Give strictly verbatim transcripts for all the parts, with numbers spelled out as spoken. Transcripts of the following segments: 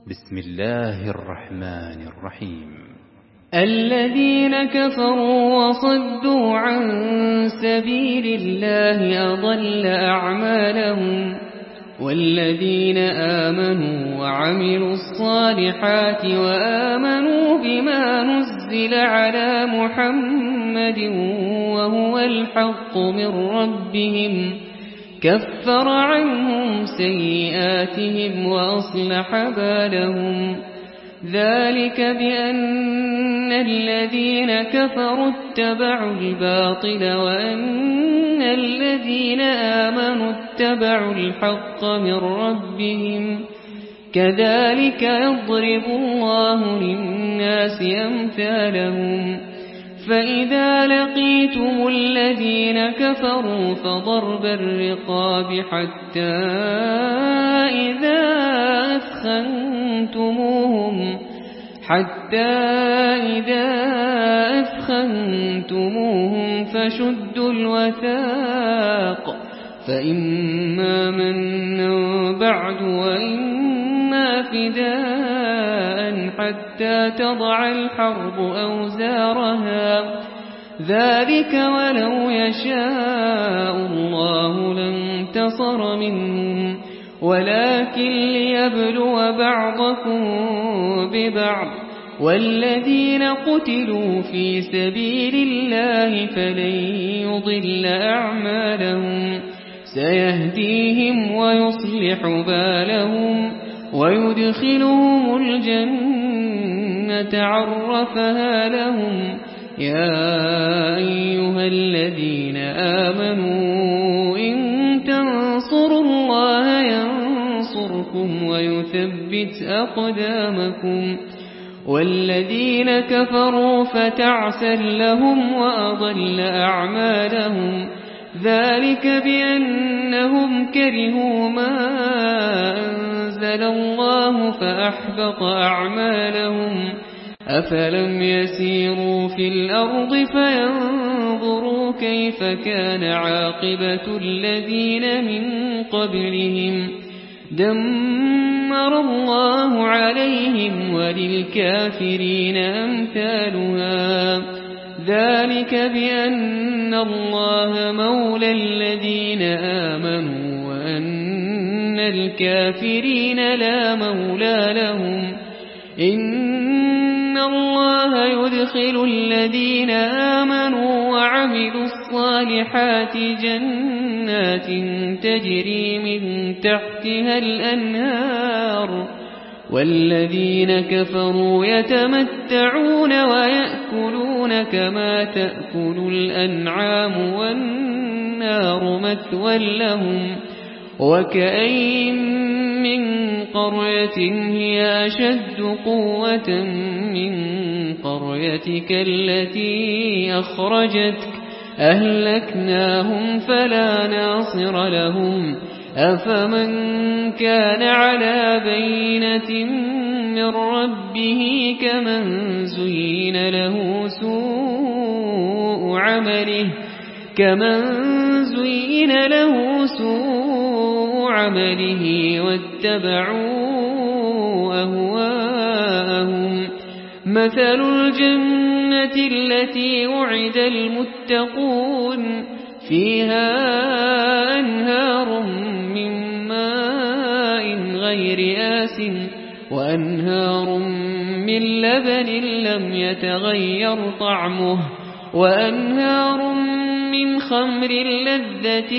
بسم الله الرحمن الرحيم. الذين كفروا وصدوا عن سبيل الله أضل أعمالهم، والذين آمنوا وعملوا الصالحات وآمنوا بما نزل على محمد وهو الحق من ربهم كفر عنهم سيئاتهم وأصلح بالهم. ذلك بأن الذين كفروا اتبعوا الباطل وأن الذين آمنوا اتبعوا الحق من ربهم. كذلك يضرب الله للناس أمثالهم. فإذا لقيتم الذين كفروا فضرب الرقاب حتى إذا أثخنتموهم حتى إذا أثخنتموهم فشدوا الوثاق، فإما منا بعد وإما فداء حتى تضع الحرب أوزارها. ذلك ولو يشاء الله لانتصر منهم، ولكن ليبلو بعضكم ببعض. والذين قتلوا في سبيل الله فلن يضل أعمالهم، سيهديهم ويصلح بالهم ويدخلهم الجنة عرفها لهم. يا أيها الذين آمنوا إن تنصروا الله ينصركم ويثبت أقدامكم. والذين كفروا فتعسا لهم وأضل أعمالهم. ذلك بأنهم كرهوا ما أنزل الله فأحبط أعمالهم. أفلم يسيروا في الأرض فينظروا كيف كان عاقبة الذين من قبلهم. دمر الله عليهم وللكافرين أمثالها. ذلك بأن الله مولى الذين آمنوا وأن الكافرين لا مولى لهم. إن الله يدخل الذين آمنوا وعملوا الصالحات جنات تجري من تحتها الأنهار، والذين كفروا يتمتعون ويأكلون كما تأكل الأنعام والنار مثوى لهم. وكأين من قرية هي أشد قوة من قريتك التي أخرجتك أهلكناهم فلا ناصر لهم. أفمن كان على بينة من ربه كمن زين له سوء عمله كمن زين له سوء عمله واتبعوا أهواءهم. مثل الجنة التي وعد المتقون فيها أنهار من ماء غير آسٍ وأنهار من لبن لم يتغير طعمه وأنهار من خمر لذة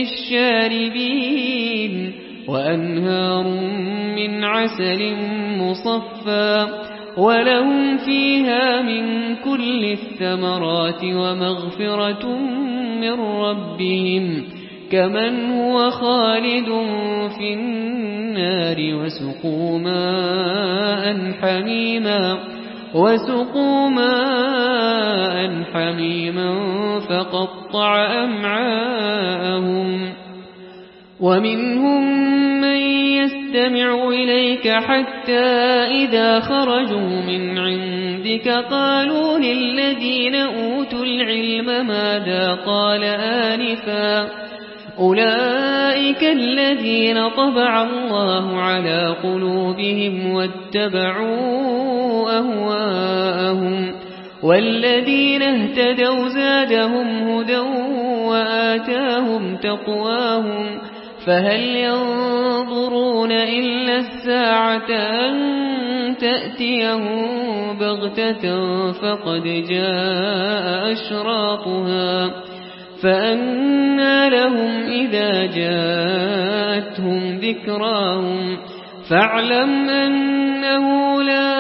للشاربين وأنهار من عسل مصفى ولهم فيها من كل الثمرات ومغفرة من ربهم كمن هو خالد في النار وسقوا ماء حميما وسقوا ماء حميما فقطع أمعاءهم. ومنهم من يستمع إليك حتى إذا خرجوا من عندك قالوا للذين أوتوا العلم ماذا قال آنفا أولئك الذين طبع الله على قلوبهم واتبعوا أهواءهم والذين اهتدوا زادهم هدى وآتاهم تقواهم فهل ينظرون إلا الساعة أن تأتيهم بغتة فقد جاء أشراطها فأنى لهم إذا جاءتهم ذكراهم فاعلم أنه لا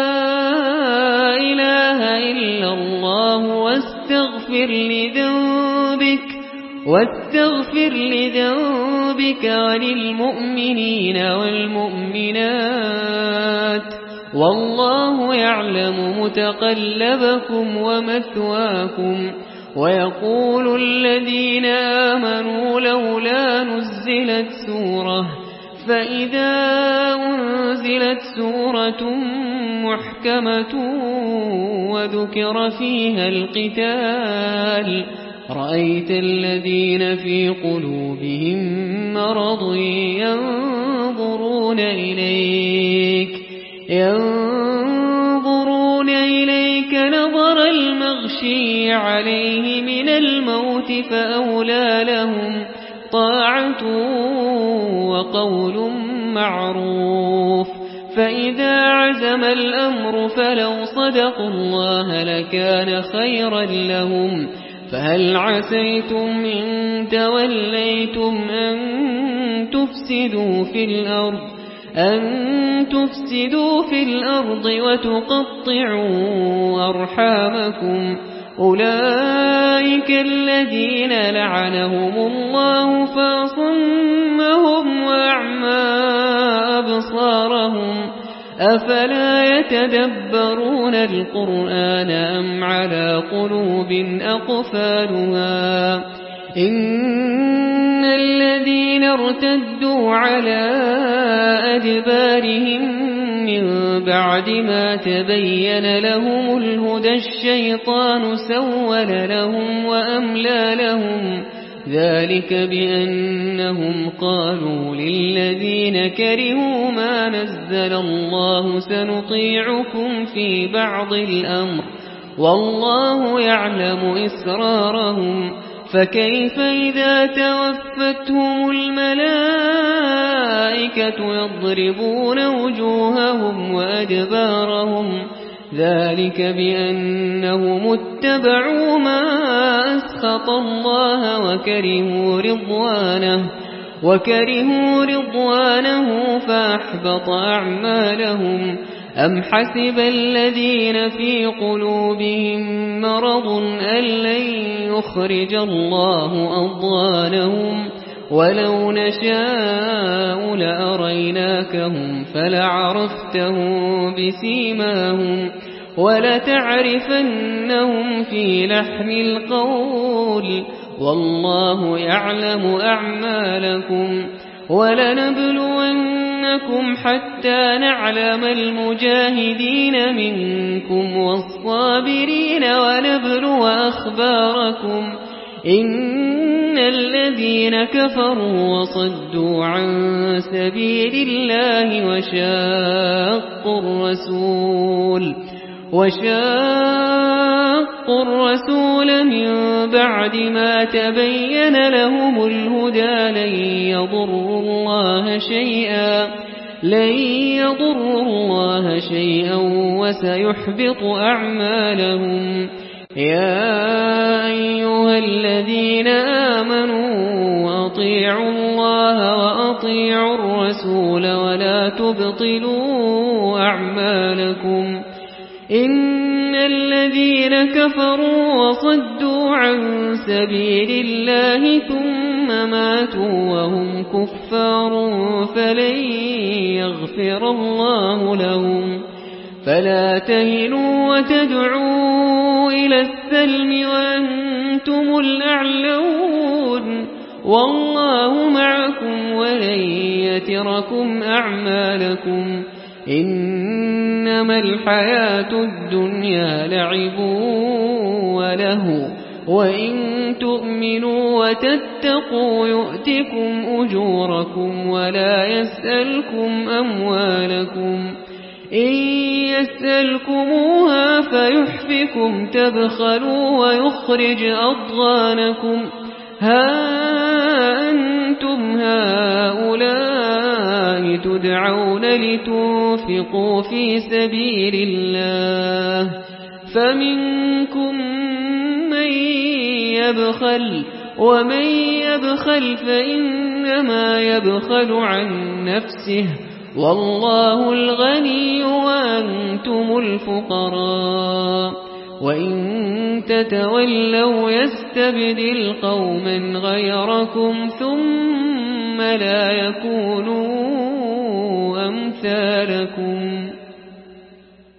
إله إلا الله واستغفر لذنبك واستغفر لذنبك وللمؤمنين والمؤمنات والله يعلم متقلبكم ومثواكم ويقول الذين آمنوا لولا نزلت سورة فإذا أنزلت سورة محكمة وذكر فيها القتال رأيت الذين في قلوبهم مرض ينظرون إليك ينظرون إليك نظر المغشي عليه من الموت فأولى لهم طاعة وقول معروف فإذا عزم الأمر فلو صدقوا الله لكان خيرا لهم فهل عسيتم إن توليتم أن تفسدوا في الأرض أن تفسدوا في الأرض وتقطعوا أرحامكم أولئك الذين لعنهم الله فأصمهم وأعمى أبصارهم أفلا يتدبرون القرآن أم على قلوب أقفالها إن الذين ارتدوا على أدبارهم من بعد ما تبين لهم الهدى الشيطان سول لهم وأملى لهم ذلك بأنهم قالوا للذين كرهوا ما نزل الله سنطيعكم في بعض الأمر والله يعلم إسرارهم فكيف إذا توفتهم الملائكة يضربون وجوههم وأدبارهم ذلك بأنهم اتبعوا ما أسخط الله وكرهوا رضوانه وكرهوا رضوانه فأحبط أعمالهم أم حسب الذين في قلوبهم مرض أن لن يخرج الله أضغانهم ولو نشاء لأريناكهم فلعرفتهم بسيماهم ولتعرفنهم في لحن القول والله يعلم أعمالكم ولنبلونكم حتى نعلم المجاهدين منكم والصابرين ونبلو أخباركم إن الذين كفروا وصدوا عن سبيل الله وشاقوا الرسول وشاقوا الرسول من بعد ما تبين لهم الهدى لن يضروا الله شيئا لن يضروا الله شيئا وسيحبط أعمالهم يا أيها الذين آمنوا أطيعوا الله وأطيعوا الرسول ولا تبطلوا أعمالكم إن الذين كفروا وصدوا عن سبيل الله ثم ماتوا وهم كفار فلن يغفر الله لهم فلا تهنوا وتدعوا إلى السلم وأنتم الأعلون والله معكم ولن يتركم أعمالكم إنما الحياة الدنيا لعب وله وإن تؤمنوا وتتقوا يؤتكم أجوركم ولا يسألكم أموالكم إن يسألكموها فيحفكم تبخلوا ويخرج أضغانكم ها أنتم هؤلاء تدعون لتنفقوا في سبيل الله فمنكم من يبخل ومن يبخل فإنما يبخل عن نفسه والله الغني وأنتم الفقراء وإن تتولوا يستبدل قوما غيركم ثم لا يكونوا أمثالكم